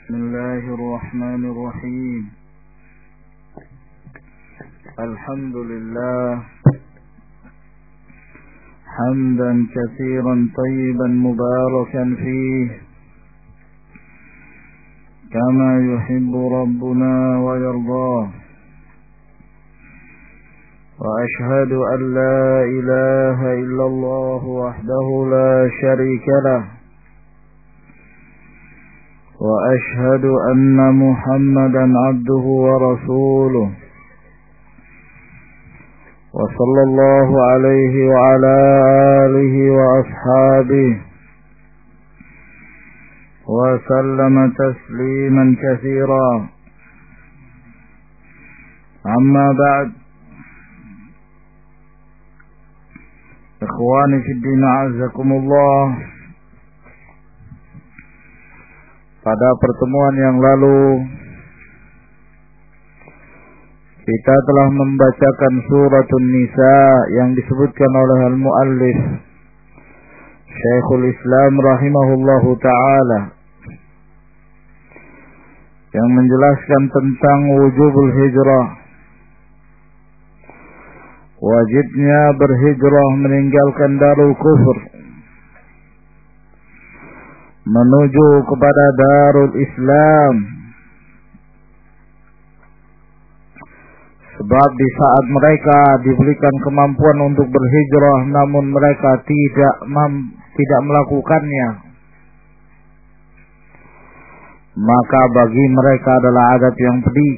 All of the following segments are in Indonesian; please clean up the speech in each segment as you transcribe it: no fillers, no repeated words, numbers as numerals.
بسم الله الرحمن الرحيم. الحمد لله حمدا كثيرا طيبا مباركا فيه كما يحب ربنا ويرضاه، وأشهد أن لا إله إلا الله وحده لا شريك له، وأشهد أن محمدا عبده ورسوله، وصلى الله عليه وعلى آله وأصحابه وسلم تسليما كثيرا. أما بعد، إخواني في الدين أعزكم الله. Pada pertemuan yang lalu kita telah membacakan suratun Nisa yang disebutkan oleh al-muallif Syekhul Islam rahimahullahu ta'ala, yang menjelaskan tentang wujubul hijrah, wajibnya berhijrah meninggalkan darul kufur menuju kepada darul Islam. Sebab di saat mereka diberikan kemampuan untuk berhijrah namun mereka tidak melakukannya, maka bagi mereka adalah adab yang pedih,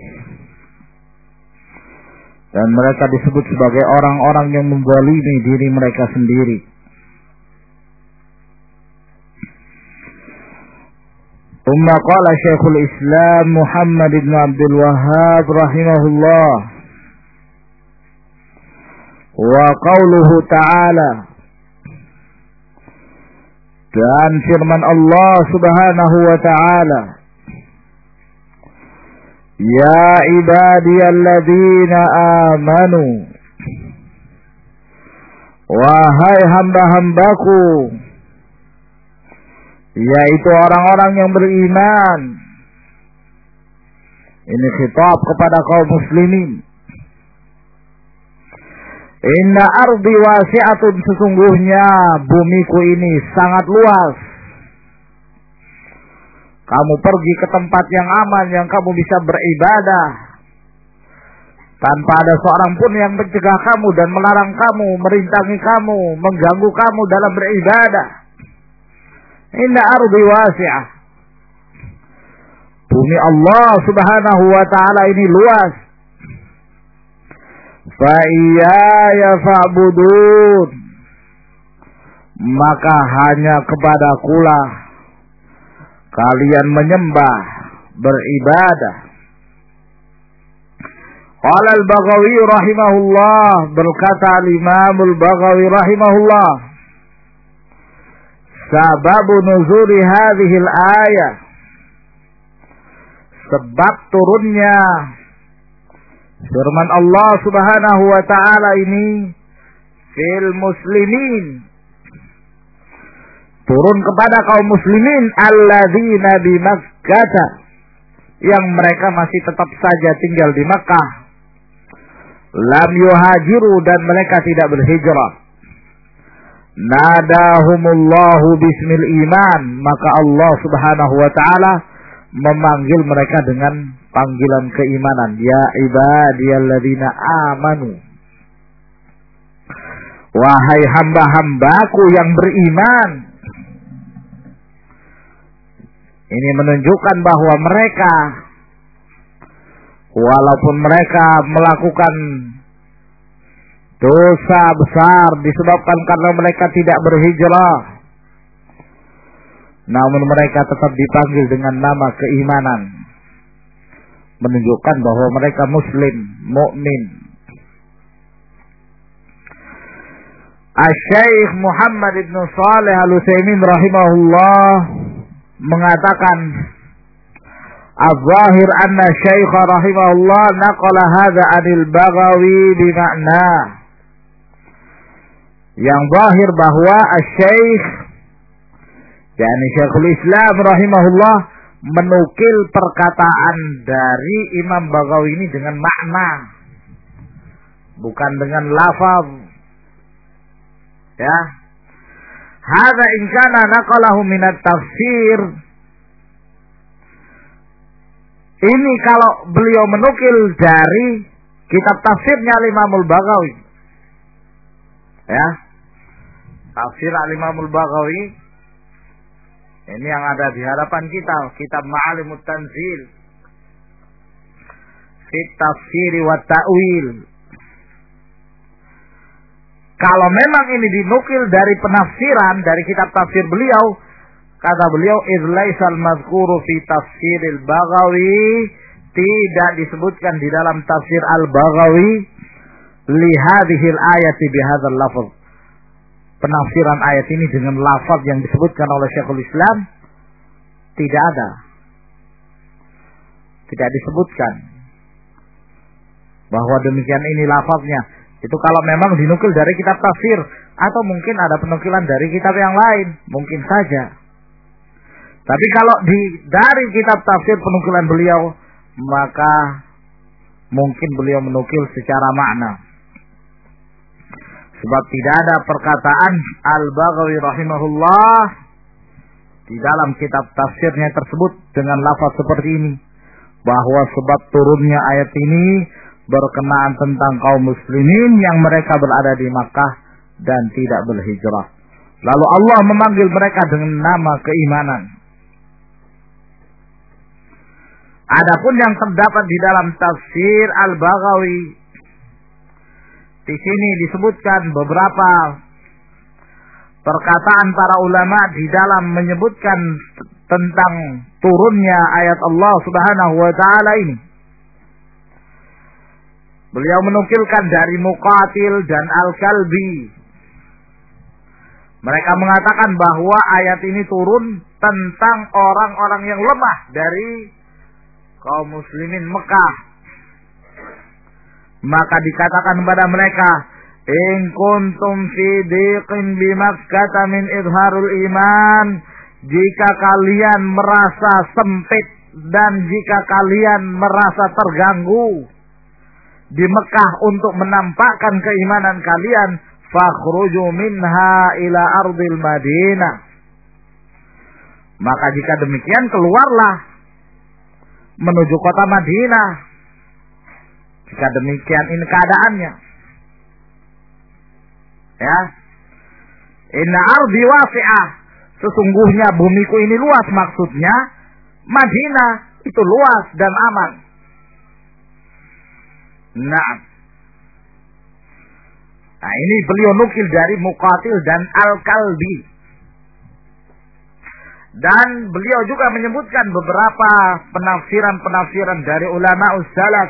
dan mereka disebut sebagai orang-orang yang menzalimi diri mereka sendiri. ثم قال شيخ الإسلام محمد بن عبد الوهاب رحمه الله: وقوله تعالى, dan firman Allah subhanahu wa ta'ala, ya ibadiyalladzina amanu, wahai hamba-hambaku, yaitu orang-orang yang beriman. Ini khitab kepada kaum muslimin. Inna ardi wasi'atun, sesungguhnya bumiku ini sangat luas. Kamu pergi ke tempat yang aman, yang kamu bisa beribadah tanpa ada seorang pun yang mencegah kamu dan melarang kamu, merintangi kamu, mengganggu kamu dalam beribadah. Inna ardi wasi'ah, bumi Allah subhanahu wa ta'ala ini luas. Fa iyaya fa'budun, maka hanya kepadakulah kalian menyembah, beribadah. Qala al-Baghawi rahimahullah, berkata al-Imam al-Baghawi rahimahullah, sababu nuzuli hadhihi al-ayah, sebab turunnya firman Allah subhanahu wa ta'ala ini fil muslimin, turun kepada kaum muslimin alladzina bi Makkah, yang mereka masih tetap saja tinggal di Makkah, lam yuhajiru, dan mereka tidak berhijrah. Nadahumullahu bismil iman, maka Allah subhanahu wa ta'ala memanggil mereka dengan panggilan keimanan. Ya ibadiyalladzina amanu, wahai hamba-hambaku yang beriman. Ini menunjukkan bahwa mereka, walaupun mereka melakukan dosa besar disebabkan karena mereka tidak berhijrah, namun mereka tetap dipanggil dengan nama keimanan, menunjukkan bahwa mereka muslim, mukmin. Asy-Syaikh Muhammad ibn Shalih Al-Utsaimin rahimahullah mengatakan, az-zahir anna Syaikh rahimahullah naqala hadza anil Baghawi bima'na. Yang zahir bahwa Asy-Syaikh, yakni Syekhul Islam rahimahullah, menukil perkataan dari Imam Baghawi ini dengan makna, bukan dengan lafaz. Ya. Hadza in kana naqalahu minat tafsir. Ini kalau beliau menukil dari kitab tafsirnya Imamul Baghawi. Ya. Tafsir Al-Imamul Baghawi ini yang ada di hadapan kita, kitab Ma'alimut Tanzil fi tafsir wa ta'wil. Kalau memang ini dinukil dari penafsiran dari kitab tafsir beliau, kata beliau idlaisal mazkuru fi tafsiril Baghawi, tidak disebutkan di dalam tafsir Al-Baghawi li hadhil ayati bihadzal lafaz. Penafsiran ayat ini dengan lafaz yang disebutkan oleh Syekhul Islam tidak ada. Tidak disebutkan bahwa demikian ini lafaznya. Itu kalau memang dinukil dari kitab tafsir, atau mungkin ada penukilan dari kitab yang lain, mungkin saja. Tapi kalau dari kitab tafsir penukilan beliau, maka mungkin beliau menukil secara makna. Sebab tidak ada perkataan Al-Baghawi rahimahullah di dalam kitab tafsirnya tersebut dengan lafaz seperti ini, bahwa sebab turunnya ayat ini berkenaan tentang kaum muslimin yang mereka berada di Makkah dan tidak berhijrah. Lalu Allah memanggil mereka dengan nama keimanan. Adapun yang terdapat di dalam tafsir Al-Baghawi, di sini disebutkan beberapa perkataan para ulama di dalam menyebutkan tentang turunnya ayat Allah Subhanahu wa taala ini. Beliau menukilkan dari Muqatil dan Al-Kalbi. Mereka mengatakan bahwa ayat ini turun tentang orang-orang yang lemah dari kaum muslimin Mekah. Maka dikatakan kepada mereka, in kuntum fi diqin bi Makkah min izharul iman, jika kalian merasa sempit dan jika kalian merasa terganggu di Mekah untuk menampakkan keimanan kalian, fakhruju minha ila ardil Madinah. Maka jika demikian, keluarlah menuju kota Madinah. Jika demikian ini keadaannya. Ya. Inna ardi wasi'ah. Sesungguhnya bumiku ini luas, maksudnya Madinah itu luas dan aman. Nah ini beliau nukil dari Muqatil dan Al-Kalbi. Dan beliau juga menyebutkan beberapa penafsiran-penafsiran dari ulama salaf.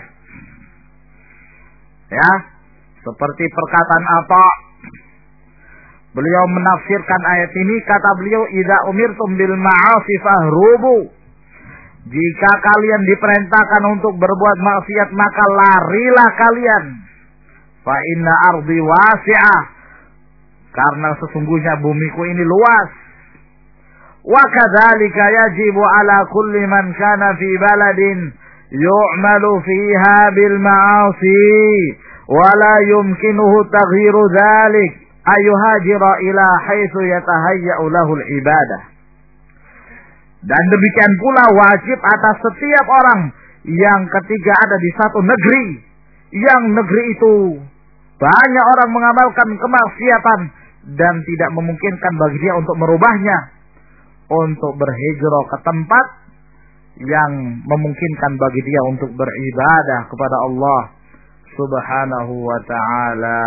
Ya, seperti perkataan apa? Beliau menafsirkan ayat ini, kata beliau, idza umirtum bil ma'asi fahrubu. Jika kalian diperintahkan untuk berbuat maksiat, maka larilah kalian. Fa inna ardi wasi'ah. Karena sesungguhnya bumiku ini luas. Wa kadzalika yajibu ala kulli man kana fi baladin yu'malu fiha bil ma'asi wa la yumkinuhu taghyiru dzalik ayuhajira ila haitsu yatahayya'u lahul ibadah. Dan demikian pula wajib atas setiap orang yang ketika ada di satu negeri, yang negeri itu banyak orang mengamalkan kemaksiatan dan tidak memungkinkan bagi dia untuk merubahnya, untuk berhijrah ke tempat yang memungkinkan bagi dia untuk beribadah kepada Allah Subhanahu wa ta'ala.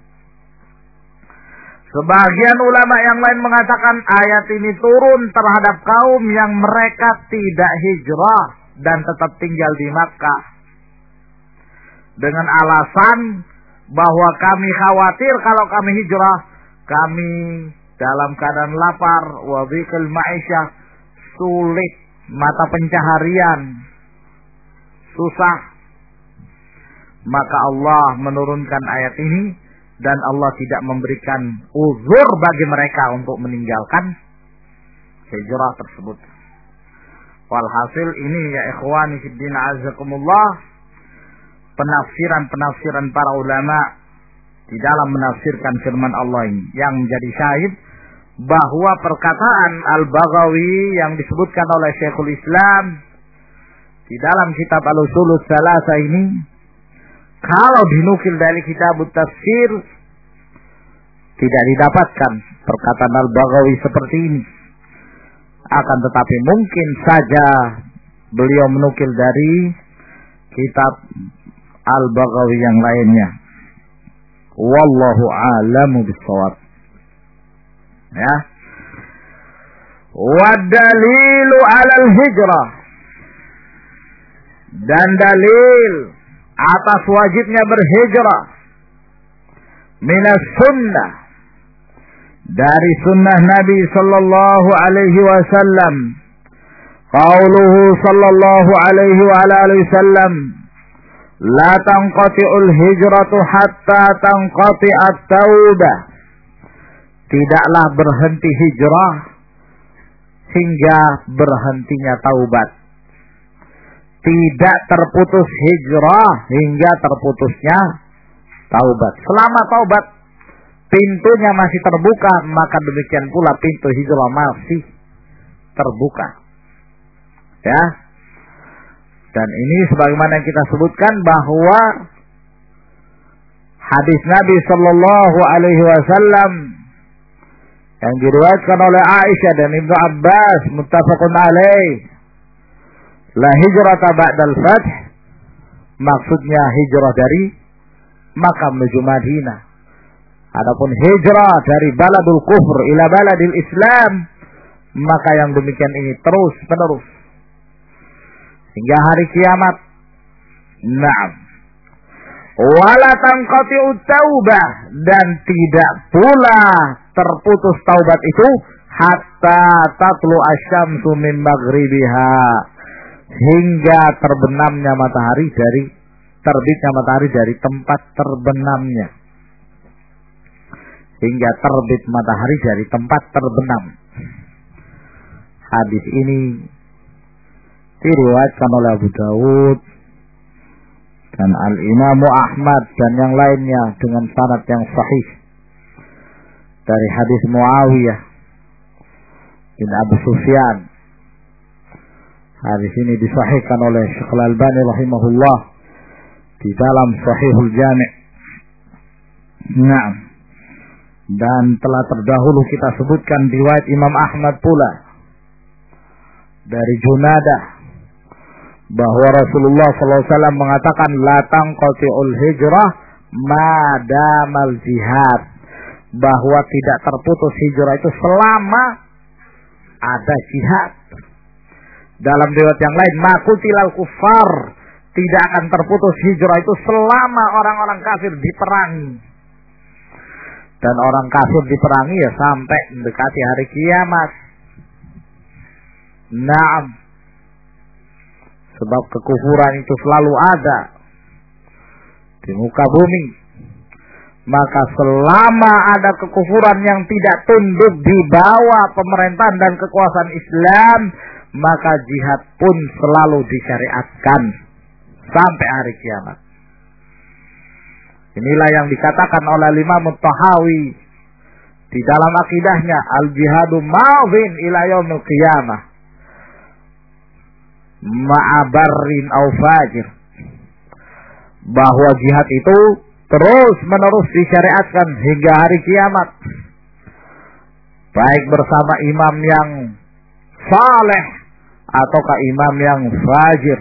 Sebagian ulama yang lain mengatakan ayat ini turun terhadap kaum yang mereka tidak hijrah dan tetap tinggal di Makkah, dengan alasan bahwa kami khawatir kalau kami hijrah, kami dalam keadaan lapar, wa dhiqil ma'isyah, sulit mata pencaharian, susah. Maka Allah menurunkan ayat ini dan Allah tidak memberikan uzur bagi mereka untuk meninggalkan hijrah tersebut. Walhasil ini ya ikhwani fiddin azakumullah, penafsiran para ulama di dalam menafsirkan firman Allah ini yang menjadi syahid bahwa perkataan Al-Baghawi yang disebutkan oleh Syekhul Islam di dalam kitab Al-Usulus Salasa ini, kalau dinukil dari kitab tafsir tidak didapatkan perkataan Al-Baghawi seperti ini. Akan tetapi mungkin saja beliau menukil dari kitab Al-Baghawi yang lainnya. Wallahu a'lamu bissawab. Ya. Wa dalilu 'alal hijrah. Dan dalil atas wajibnya berhijrah minas sunnah, dari sunnah Nabi sallallahu alaihi wasallam, qauluhu sallallahu alaihi wa alihi wasallam, la tanqati'ul hijratu hatta tanqati'at taubah. Tidaklah berhenti hijrah hingga berhentinya taubat. Tidak terputus hijrah hingga terputusnya taubat. Selama taubat pintunya masih terbuka, maka demikian pula pintu hijrah masih terbuka. Ya. Dan ini sebagaimana yang kita sebutkan bahwa hadis Nabi sallallahu alaihi wasallam yang diriwayatkan oleh Aisyah dan Ibnu Abbas muttafaqun alaih, la hijrata ba'dal fath, maksudnya hijrah dari Makkah menuju Madinah. Adapun hijrah dari baladul kufur ila baladil Islam, maka yang demikian ini terus menerus hingga hari kiamat. Naam. Wala tanqati'ut taubah, dan tidak pula terputus taubat itu hatta tatlu asyamsu min maghribiha, hingga terbenamnya matahari dari terbitnya matahari dari tempat terbenamnya. Hingga terbit matahari dari tempat terbenam. Hadis ini diriwayatkan oleh Abu Dawud dan Al-Imam Ahmad dan yang lainnya dengan sanad yang sahih dari hadis Muawiyah bin Abu Sufyan. Hadis ini disahihkan oleh Syekh Al-Albani rahimahullah di dalam Sahihul Jami'. Naam. Dan telah terdahulu kita sebutkan riwayat Imam Ahmad pula dari Junadah bahwa Rasulullah SAW mengatakan la tanqati'ul hijrah madamal jihad, bahwa tidak terputus hijrah itu selama ada jihad. Dalam riwayat yang lain, makutilal kufar, tidak akan terputus hijrah itu selama orang-orang kafir diperangi. Dan orang kafir diperangi ya sampai mendekati hari kiamat. Naam. Sebab kekufuran itu selalu ada di muka bumi. Maka selama ada kekufuran yang tidak tunduk di bawah pemerintahan dan kekuasaan Islam, maka jihad pun selalu disyariatkan sampai hari kiamat. Inilah yang dikatakan oleh Imam Tahawi di dalam akidahnya, al-jihadu ma'adhin ila yaumil qiyamah ma'abarrin au fajir, bahwa jihad itu terus menerus disyariatkan hingga hari kiamat, baik bersama imam yang saleh ataukah imam yang fajir.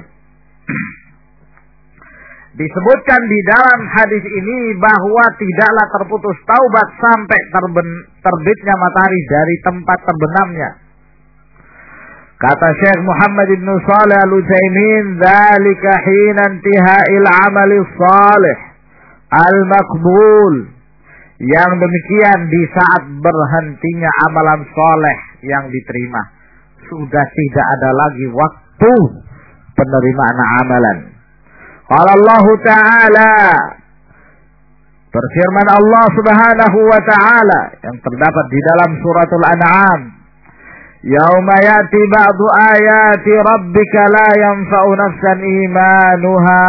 Disebutkan di dalam hadis ini bahwa tidaklah terputus taubat sampai terbitnya matahari dari tempat terbenamnya. Kata Syekh Muhammad ibn Shalih Al-Utsaimin, "Dzalika hina intiha'il 'amali shalih al-maqbul." Yang demikian di saat berhentinya amalan saleh yang diterima. Sudah tidak ada lagi waktu penerimaan amalan. Qala Allah Ta'ala, berfirman Allah Subhanahu wa Ta'ala yang terdapat di dalam suratul An'am, Yauma ya'ti ba'du ayati rabbika la yanfa'u nafsan imanuha.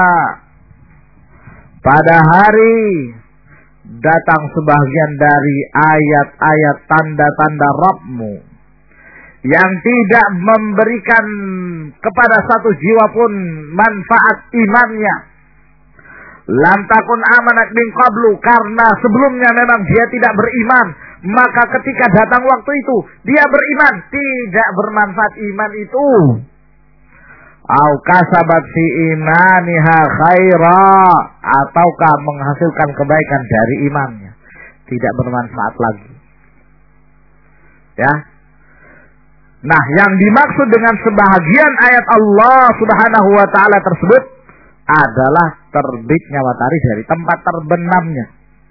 Pada hari datang sebagian dari ayat-ayat tanda-tanda Rabbmu yang tidak memberikan kepada satu jiwa pun manfaat imannya. Lam takun amanat min qablu, karena sebelumnya memang dia tidak beriman, maka ketika datang waktu itu dia beriman, tidak bermanfaat iman itu. Au kasabat fi imaniha khaira, ataukah menghasilkan kebaikan dari imannya, tidak bermanfaat lagi. Ya. Nah, yang dimaksud dengan sebahagian ayat Allah Subhanahu wa taala tersebut adalah terbitnya matahari dari tempat terbenamnya.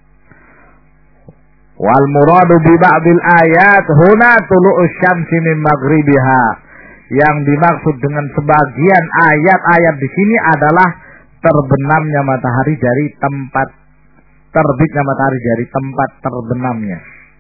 Wal muradu bi ba'dil ayat huna tulu'us syamsi min maghribiha. Yang dimaksud dengan sebagian ayat-ayat di sini adalah terbenamnya matahari dari tempat terbitnya matahari dari tempat terbenamnya.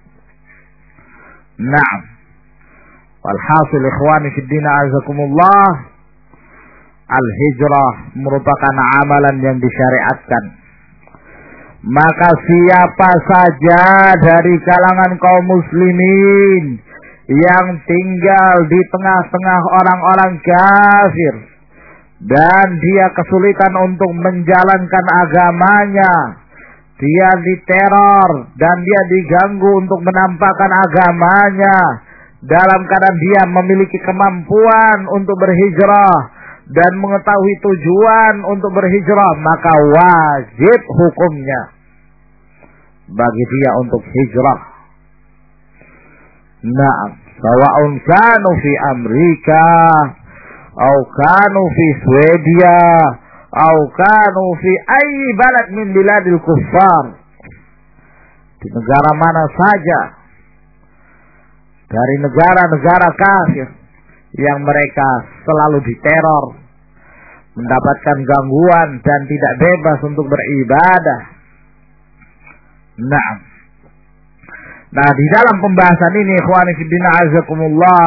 Naam. Walhasil ikhwani fid din azakumullah, al-hijrah merupakan amalan yang disyariatkan. Maka siapa saja dari kalangan kaum muslimin yang tinggal di tengah-tengah orang-orang kafir dan dia kesulitan untuk menjalankan agamanya, dia diteror dan dia diganggu untuk menampakkan agamanya, dalam keadaan dia memiliki kemampuan untuk berhijrah dan mengetahui tujuan untuk berhijrah, maka wajib hukumnya bagi dia untuk hijrah. Naam, sawa'un kanu fi Amerika, atau kanu fi Swedia, atau kanu fi ayyi balad min biladil kuffar, di negara mana saja dari negara-negara kafir yang mereka selalu diteror, mendapatkan gangguan dan tidak bebas untuk beribadah. Nah, di dalam pembahasan ini ikhwani fillah azakumullah,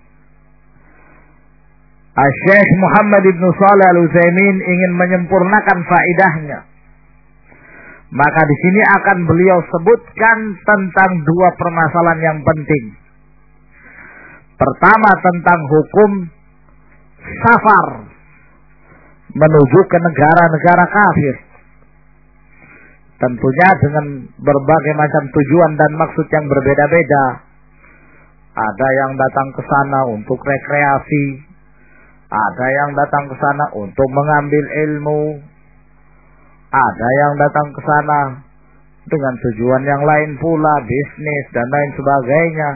Syekh Muhammad Ibn Shalih Al-Utsaimin ingin menyempurnakan faidahnya. Maka di sini akan beliau sebutkan tentang dua permasalahan yang penting. Pertama, tentang hukum safar menuju ke negara-negara kafir. Tentunya dengan berbagai macam tujuan dan maksud yang berbeda-beda. Ada yang datang ke sana untuk rekreasi, ada yang datang ke sana untuk mengambil ilmu, ada yang datang ke sana dengan tujuan yang lain pula, bisnis dan lain sebagainya.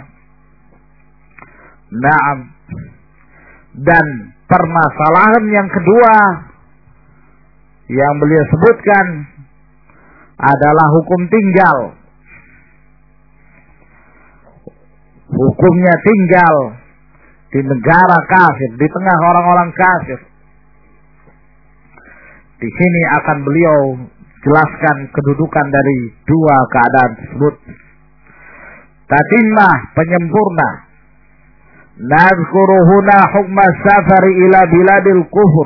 Naam. Dan permasalahan yang kedua yang beliau sebutkan adalah hukum tinggal. Hukumnya tinggal di negara kafir, di tengah orang-orang kafir. Di sini akan beliau jelaskan kedudukan dari dua keadaan tersebut. Tatimah, penyempurna. Nazkuru huna hukma safari ila biladil kufur.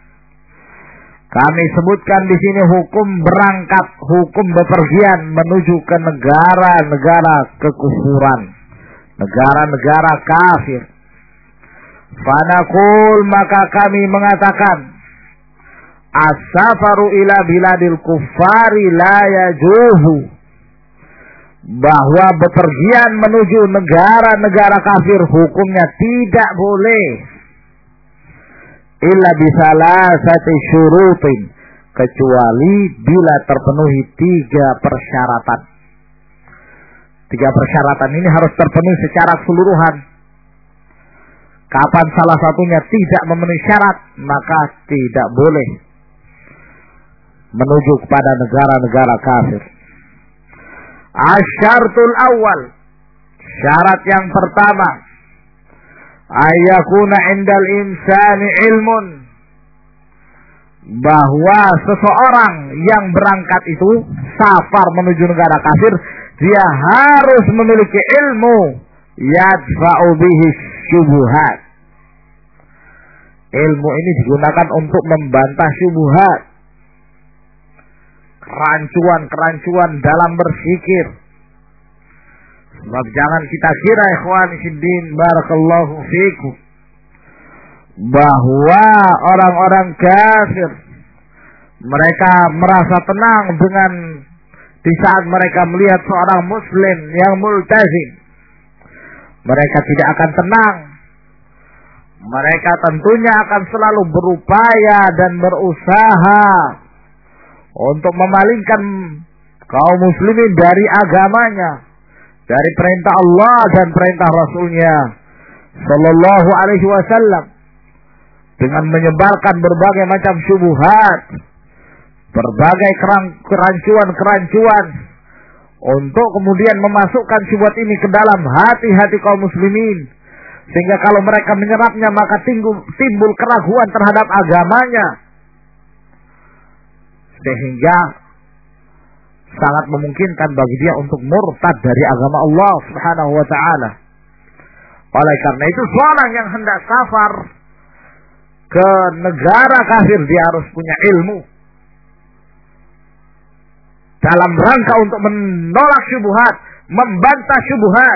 Kami sebutkan di sini hukum berangkat, hukum bepergian menuju ke negara-negara kekufuran, negara-negara kafir. Fanaqul, maka kami mengatakan, as-safaru ila biladil kuffari la yajuzu, bahwa bepergian menuju negara-negara kafir hukumnya tidak boleh, illa bisalasati syurutin, kecuali bila terpenuhi tiga persyaratan. Tiga persyaratan ini harus terpenuhi secara keseluruhan. Kapan salah satunya tidak memenuhi syarat, maka tidak boleh menuju kepada negara-negara kafir. Asyartul awal, syarat yang pertama, ayyakuna indal insani ilmun, bahwa seseorang yang berangkat itu safar menuju negara kafir, dia harus memiliki ilmu yadfa'u bihi syubuhat. Ilmu ini digunakan untuk membantah syubhat, kerancuan-kerancuan dalam berpikir. Sebab jangan kita kira ikhwani fiddin barakallahu fikum bahwa orang-orang kafir mereka merasa tenang dengan di saat mereka melihat seorang muslim yang multazim. Mereka tidak akan tenang. Mereka tentunya akan selalu berupaya dan berusaha untuk memalingkan kaum muslimin dari agamanya, dari perintah Allah dan perintah Rasulnya Sallallahu Alaihi Wasallam, dengan menyebarkan berbagai macam syubhat, berbagai kerancuan-kerancuan, untuk kemudian memasukkan syubhat ini ke dalam hati-hati kaum muslimin, sehingga kalau mereka menyerapnya maka timbul keraguan terhadap agamanya, sehingga sangat memungkinkan bagi dia untuk murtad dari agama Allah Subhanahu wa taala. Oleh karena itu seorang yang hendak safar ke negara kafir dia harus punya ilmu dalam rangka untuk menolak syubhat, membantah syubhat,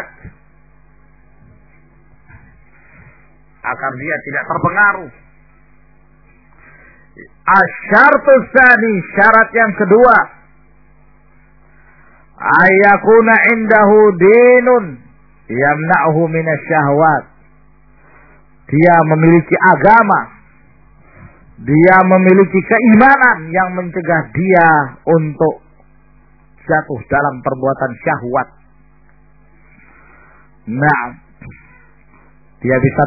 agar dia tidak terpengaruh. Asyartus tsani, syarat yang kedua, ayakuna indahu dinun yamna'uhu minasyahwat. Dia memiliki agama, dia memiliki keimanan yang mencegah dia untuk jatuh dalam perbuatan syahwat. Nah, dia bisa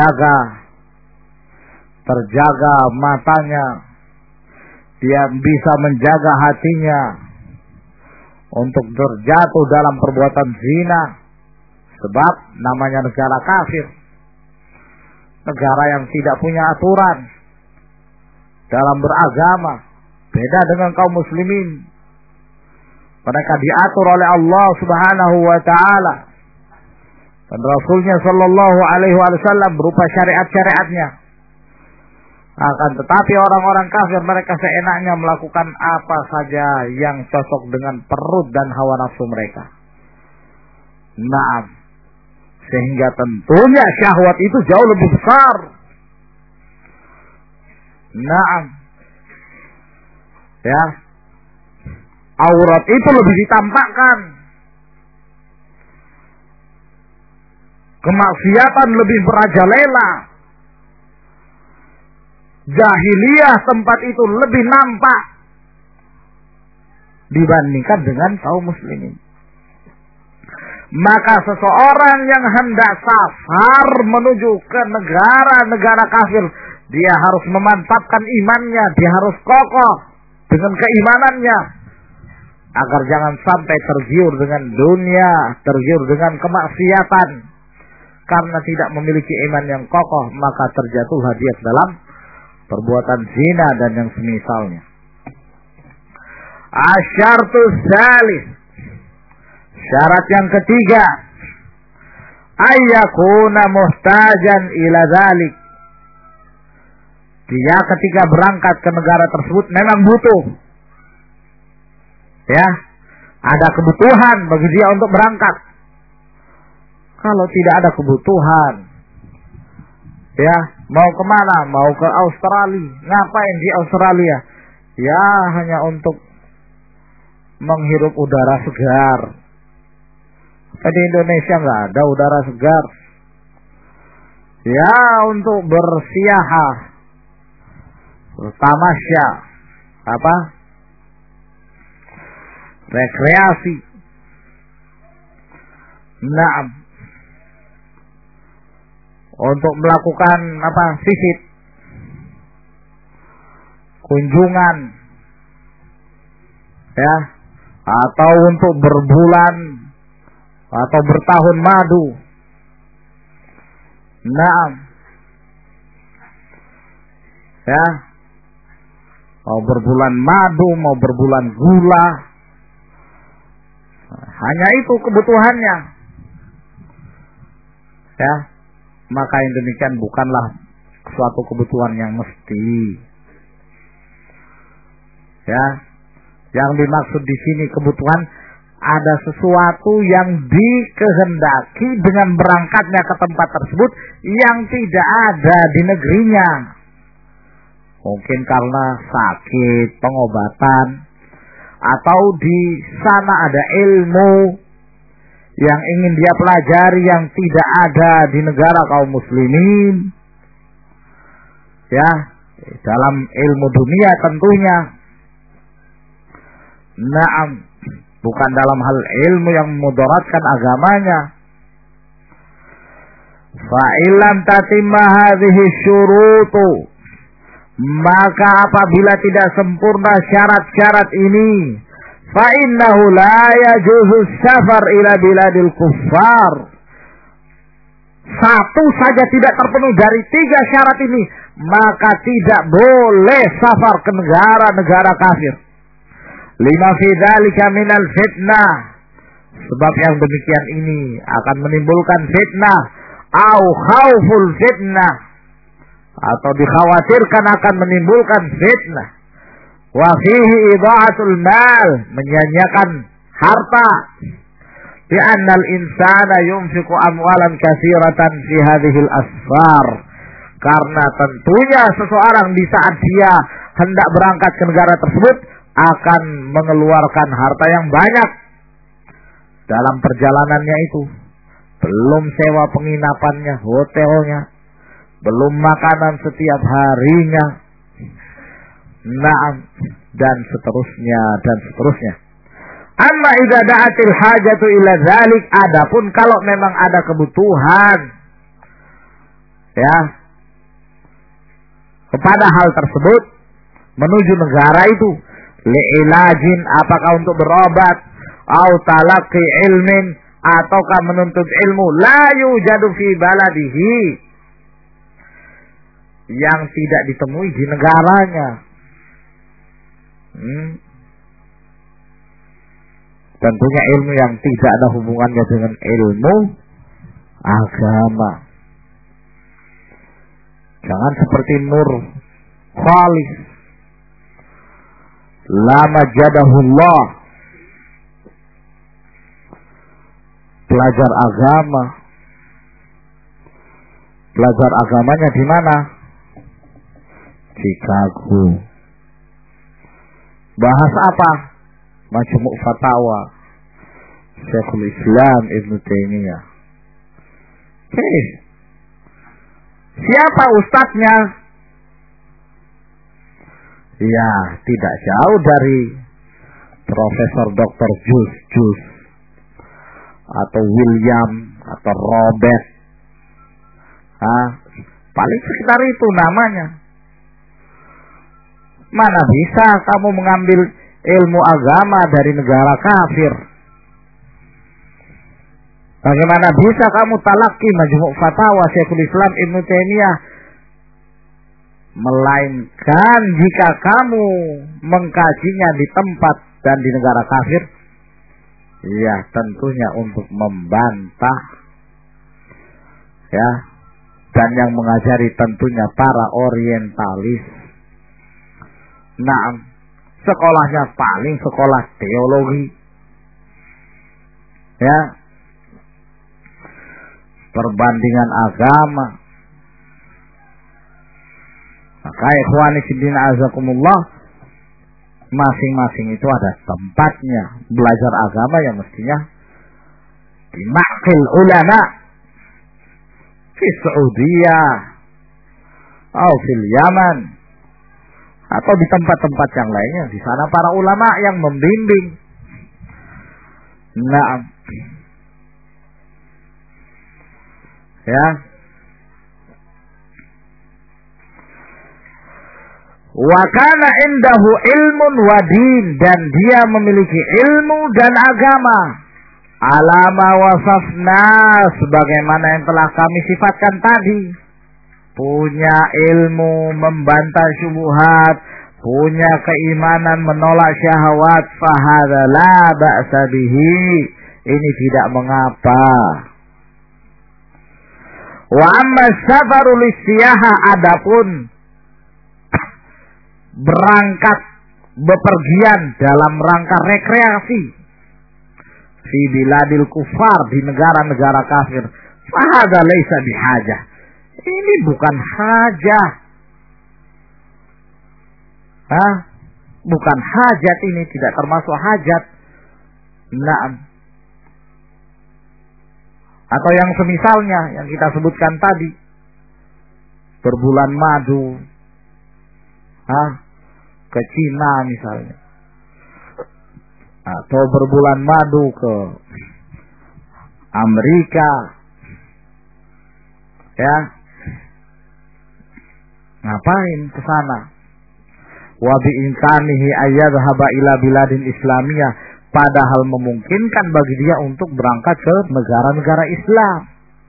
terjaga matanya, dia bisa menjaga hatinya untuk terjatuh dalam perbuatan zina, sebab namanya negara kafir, negara yang tidak punya aturan dalam beragama, beda dengan kaum muslimin. Mereka diatur oleh Allah Subhanahu wa taala dan Rasulnya Sallallahu Alaihi Wasallam berupa syariat-syariatnya. Akan tetapi orang-orang kafir mereka seenaknya melakukan apa saja yang cocok dengan perut dan hawa nafsu mereka. Nah, sehingga tentunya syahwat itu jauh lebih besar. Nah, ya, aurat itu lebih ditampakkan, kemaksiatan lebih merajalela, jahiliyah tempat itu lebih nampak dibandingkan dengan kaum muslimin. Maka seseorang yang hendak safar menuju ke negara-negara kafir, dia harus memantapkan imannya, dia harus kokoh dengan keimanannya, agar jangan sampai tergiur dengan dunia, tergiur dengan kemaksiatan. Karena tidak memiliki iman yang kokoh, maka terjatuhlah dia dalam perbuatan zina dan yang semisalnya. Asyartus tsalits, syarat yang ketiga, ayyakuna muhtajan ila dzalik. Dia ketika berangkat ke negara tersebut memang butuh. Ya, ada kebutuhan bagi dia untuk berangkat. Kalau tidak ada kebutuhan, ya, mau kemana? Mau ke Australia. Ngapain di Australia? Ya, hanya untuk menghirup udara segar. Di Indonesia nggak ada udara segar. Ya, untuk bersiaha, bertamasya, rekreasi. Naam. Untuk melakukan visit, kunjungan, ya, atau untuk berbulan atau bertahun madu. Naam. Ya. Mau berbulan madu, mau berbulan gula. Hanya itu kebutuhannya. Ya, maka yang demikian bukanlah suatu kebutuhan yang mesti. Ya, yang dimaksud di sini kebutuhan ada sesuatu yang dikehendaki dengan berangkatnya ke tempat tersebut yang tidak ada di negerinya. Mungkin karena sakit, pengobatan, atau di sana ada ilmu yang ingin dia pelajari yang tidak ada di negara kaum muslimin. Ya, dalam ilmu dunia tentunya. Naam, bukan dalam hal ilmu yang memudaratkan agamanya. Fa'ilam tatimma hadhihi syurutu, maka apabila tidak sempurna syarat-syarat ini, fa'innahu la yajuzu safar ila biladil kuffar. Satu saja tidak terpenuhi dari 3 syarat ini, maka tidak boleh safar ke negara-negara kafir. Lima fi dzalika minal fitnah, sebab yang demikian ini akan menimbulkan fitnah, au khauful fitnah, atau dikhawatirkan akan menimbulkan fitnah. Wa fihi idha'atul mal, menyia-nyiakan harta. Di annal insana yunfiqu amwalan katsiratan fi hadhil asfar, karena tentunya seseorang di saat dia hendak berangkat ke negara tersebut akan mengeluarkan harta yang banyak dalam perjalanannya itu. Belum sewa penginapannya, hotelnya, belum makanan setiap harinya, naam, dan seterusnya dan seterusnya. Amma idza da'atil hajatu ila dzalik, adapun kalau memang ada kebutuhan ya kepada hal tersebut menuju negara itu, li'ilajin, apakah untuk berobat, au talaqi ilmin, ataukah menuntut ilmu, la yujadu fi baladihi, yang tidak ditemui di negaranya. Tentunya ilmu yang tidak ada hubungannya dengan ilmu agama. Jangan seperti Nur Khalis, la majadahullah, belajar agama. Belajar agamanya di mana? Chicago. Bahas apa? Majmu' Fatawa Syekhul Islam Ibn Taimiyah. Siapa ustadznya? Ya, tidak jauh dari Profesor Dr. Jus atau William atau Robert. Paling sekitar itu namanya. Mana bisa kamu mengambil ilmu agama dari negara kafir? Bagaimana bisa kamu talaki Majmu' Fatawa Syekhul Islam Ibn Taimiyah? Melainkan jika kamu mengkajinya di tempat dan di negara kafir, ya tentunya untuk membantah, ya, dan yang mengajari tentunya para orientalis. Nah, sekolahnya paling sekolah teologi, ya, perbandingan agama. Maka ikhwani fiddin azakumullah, masing-masing itu ada tempatnya belajar agama yang mestinya di ma'qil ulama di Saudiyah atau di Yaman atau di tempat-tempat yang lainnya. Di sana para ulama yang membimbing. Naam, ya. Wa kana indahu ilmun wa din, dan dia memiliki ilmu dan agama. Alama wasafna, sebagaimana yang telah kami sifatkan tadi. Punya ilmu membantah syubhat, punya keimanan menolak syahwat, fahadza la ba'sa bihi, ini tidak mengapa. Wa amma safarul istiyaha, adapun berangkat bepergian dalam rangka rekreasi fi biladil kufar, di negara-negara kafir, fahadha laisa bihajah, ini bukan hajah. Bukan hajat, ini tidak termasuk hajat. Naam. Atau yang semisalnya yang kita sebutkan tadi, berbulan madu ke Cina misalnya, atau berbulan madu ke Amerika, ya, ngapain ke sana? Wa bi imkanihi ayyadhhaba ila biladin islamiyah, padahal memungkinkan bagi dia untuk berangkat ke negara-negara Islam.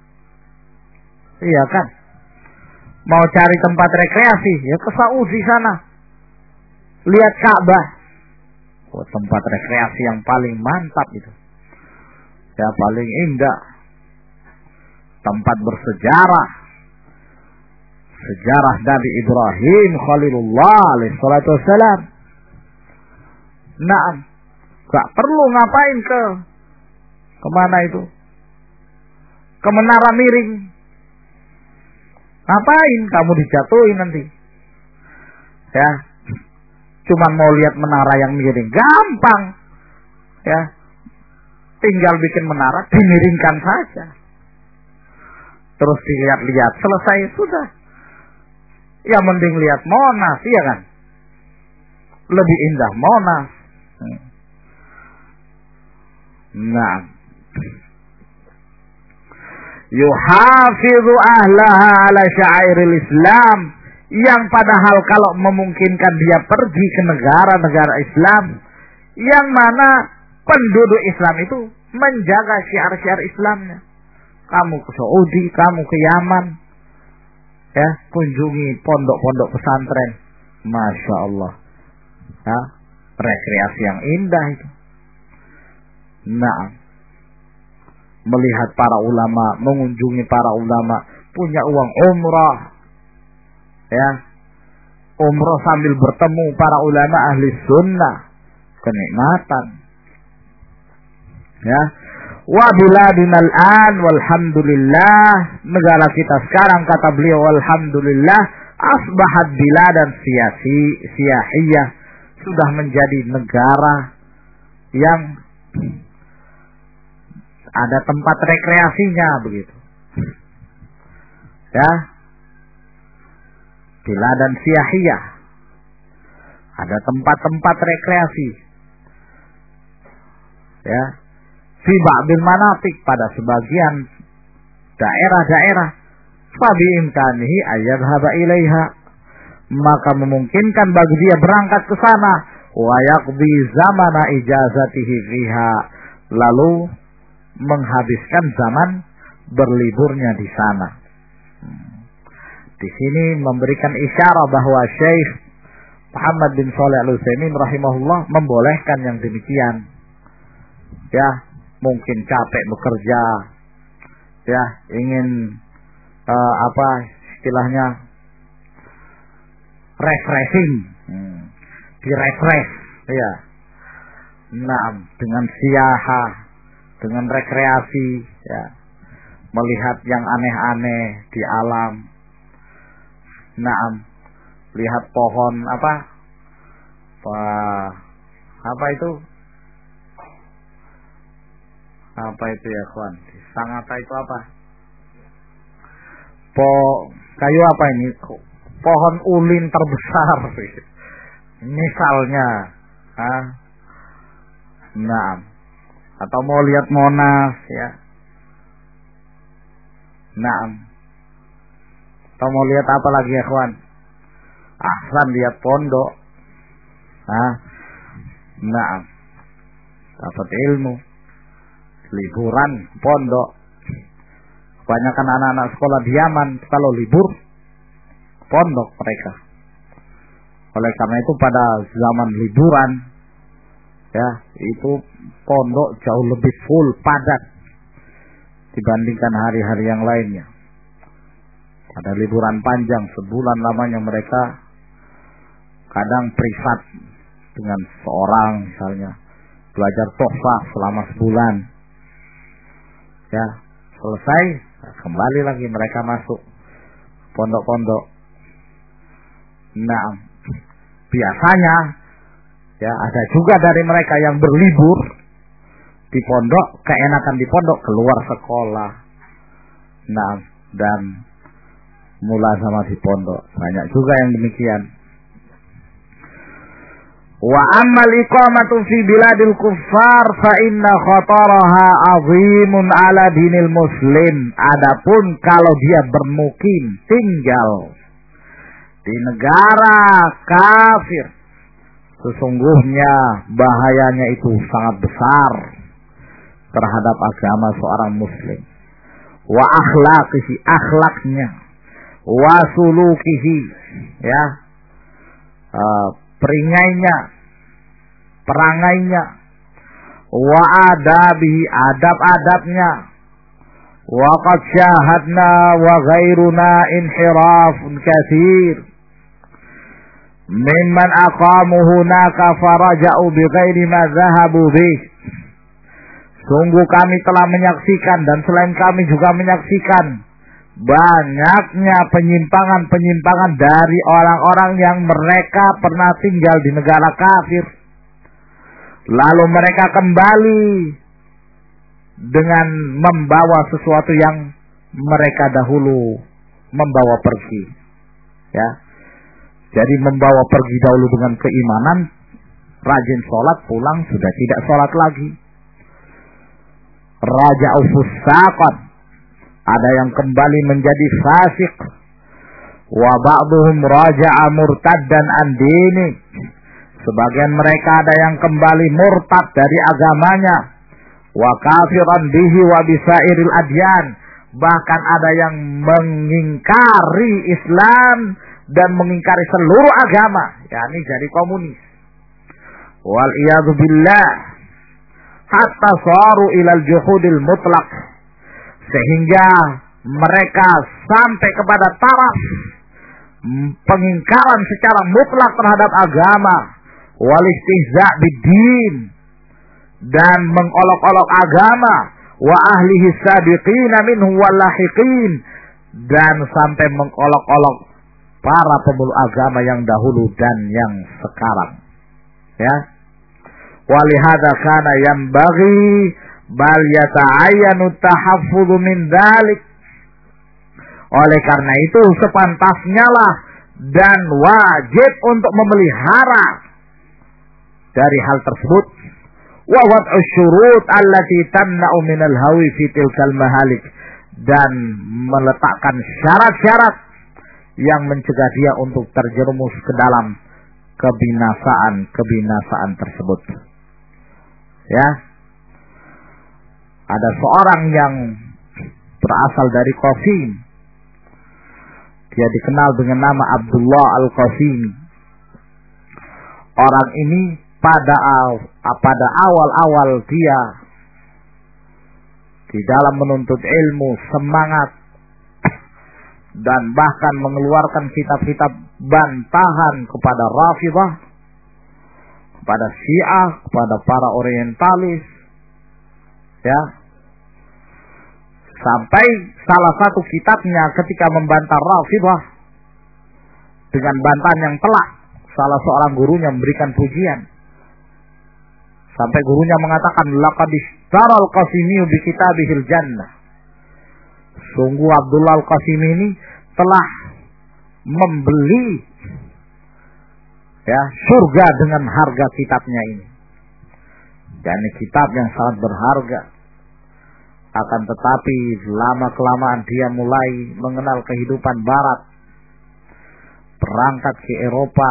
Iya kan? Mau cari tempat rekreasi, ya ke Saudi sana. Lihat Ka'bah. Tempat rekreasi yang paling mantap itu. Ya, paling indah. Tempat bersejarah. Sejarah Nabi Ibrahim Khalilullah alaihi salatu wassalam. Naam. Gak perlu ngapain kemana itu? Ke Menara Miring. Ngapain kamu dijatuhin nanti? Ya. Cuman mau lihat menara yang miring, gampang. Ya. Tinggal bikin menara, dimiringkan saja. Terus dilihat-lihat, selesai sudah. Ya mending lihat Monas, iya kan? Lebih indah Monas. Nah, yuhafizu ahlaha ala syairil Islam, yang padahal kalau memungkinkan dia pergi ke negara-negara Islam, yang mana penduduk Islam itu menjaga syiar-syiar Islamnya. Kamu ke Saudi, kamu ke Yaman, ya, kunjungi pondok-pondok pesantren, masya Allah, ya, rekreasi yang indah itu. Nah, melihat para ulama, mengunjungi para ulama, punya uang umrah, ya, umrah sambil bertemu para ulama ahli sunnah, kenikmatan, ya. Wa biladinal an walhamdulillah, negara kita sekarang, kata beliau, walhamdulillah, asbahat biladan siyahiyah, sudah menjadi negara yang ada tempat rekreasinya, begitu. Ya. Biladan siyahiyah. Ada tempat-tempat rekreasi. Ya. Fi ba'dil manatik, pada sebagian daerah-daerah. Fa bi imkanihi ayyadhhaba ilaiha, maka memungkinkan bagi dia berangkat ke sana. Wa yaqdi zamana ijazatihi fiha, lalu menghabiskan zaman berliburnya di sana. Di sini memberikan isyarat bahwa Syekh Muhammad bin Shalih Al-Utsaimin rahimahullah membolehkan yang demikian. Ya, mungkin capek bekerja, ya, ingin istilahnya refreshing, direfresh, ya. Nah, dengan siyaha, dengan rekreasi, ya, melihat yang aneh-aneh di alam. Naam, lihat pohon apa itu ya kawan, sangata itu apa? Kayu apa ini? Pohon ulin terbesar, misalnya. Naam. Atau mau lihat Monas, ya. Naam. Atau mau lihat apa lagi ya kawan? Ahsan, lihat pondok. Naam. Dapat ilmu. Liburan pondok. Kebanyakan anak-anak sekolah di Yaman kalau libur pondok mereka. Oleh karena itu pada zaman liburan, ya, itu pondok jauh lebih full, padat dibandingkan hari-hari yang lainnya. Ada liburan panjang sebulan lamanya mereka, kadang privat dengan seorang misalnya, belajar tuhfah selama sebulan. Ya, selesai kembali lagi mereka masuk pondok-pondok. Nah, biasanya ya ada juga dari mereka yang berlibur di pondok, keenakan di pondok, keluar sekolah. Nah, dan mulai sama di pondok. Banyak juga yang demikian. Wa ammal iqamatu fi biladil kuffar fa inna khataraha azimun ala dinil muslim. Adapun kalau dia bermukim, tinggal di negara kafir, sesungguhnya bahayanya itu sangat besar terhadap agama seorang muslim. Wa akhlaqihi, akhlaknya, wa sulukihi, ya, perangainya, wa adabihi, adab-adabnya. Wa qad syahadna wa ghairuna inhirafun katsir mimman aqamu hunaka faraja'u bighairi ma dhahabu bih. Sungguh kami telah menyaksikan, dan selain kami juga menyaksikan banyaknya penyimpangan-penyimpangan dari orang-orang yang mereka pernah tinggal di negara kafir, lalu mereka kembali dengan membawa sesuatu yang mereka dahulu membawa pergi. Ya, jadi membawa pergi dahulu dengan keimanan, rajin sholat, pulang sudah tidak sholat lagi. Raja'u fusaqan, ada yang kembali menjadi fasik. Wa ba'duhum raja'a murtaddan an dini, sebagian mereka ada yang kembali murtad dari agamanya. Wa kafiran bihi wa bisairil adyan, bahkan ada yang mengingkari Islam dan mengingkari seluruh agama, yakni jadi komunis. Wal iyadu billah, hatta saru ilal juhudil mutlaq, sehingga mereka sampai kepada taraf pengingkaran secara mutlak terhadap agama, wal istihza' bid-din, dan mengolok-olok agama, wa ahlihi sabiqina minhu wal lahiqin, dan sampai mengolok-olok para pemeluk agama yang dahulu dan yang sekarang. Ya, walihada kana yanbaghi bal yata'ayyanu tahaffudhu min dzalik. Oleh karena itu sepantasnya lah dan wajib untuk memelihara dari hal tersebut. Wa wad'u syurut allati tamna'u minal hawi fi tilkal mahalik, dan meletakkan syarat-syarat yang mencegah dia untuk terjerumus ke dalam kebinasaan tersebut. Ya, ada seorang yang berasal dari Qasim. Dia dikenal dengan nama Abdullah Al-Qasim. Orang ini pada awal-awal dia di dalam menuntut ilmu semangat, dan bahkan mengeluarkan kitab-kitab bantahan kepada Rafidhah, kepada Syiah, kepada para orientalis. Ya, sampai salah satu kitabnya ketika membantah Rafidhah dengan bantahan yang telak, salah seorang gurunya memberikan pujian. Sampai gurunya mengatakan, laqad ishtaral Qasimi bi kitabihil jannah. Sungguh Abdullah Al-Qasim ini telah membeli, ya, surga dengan harga kitabnya ini. Dan kitab yang sangat berharga. Akan tetapi lama-kelamaan dia mulai mengenal kehidupan barat, berangkat ke Eropa,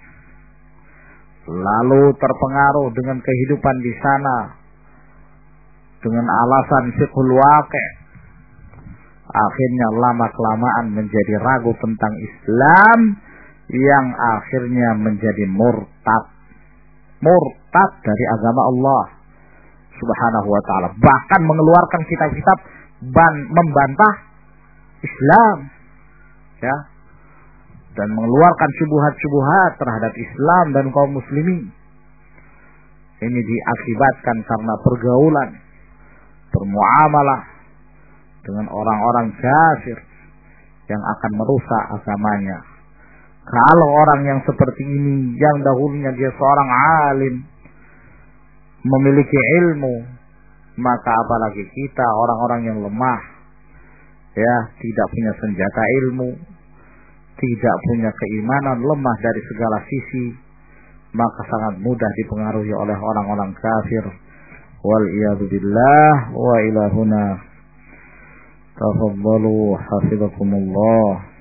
lalu terpengaruh dengan kehidupan di sana dengan alasan fiqhul waqi'. Akhirnya lama-kelamaan menjadi ragu tentang Islam, yang akhirnya menjadi murtad dari agama Allah Subhanahu wa ta'ala. Bahkan mengeluarkan kitab-kitab membantah Islam. ya, dan mengeluarkan syubhat-syubhat terhadap Islam dan kaum muslimin. Ini diakibatkan karena pergaulan, bermuamalah dengan orang-orang kafir yang akan merusak agamanya. Kalau orang yang seperti ini, yang dahulunya dia seorang alim, memiliki ilmu, maka apalagi kita orang-orang yang lemah, ya, tidak punya senjata ilmu, tidak punya keimanan, lemah dari segala sisi, maka sangat mudah dipengaruhi oleh orang-orang kafir. Wal iyadu billah wa ilahuna. Tafadhalu hafizakumullah.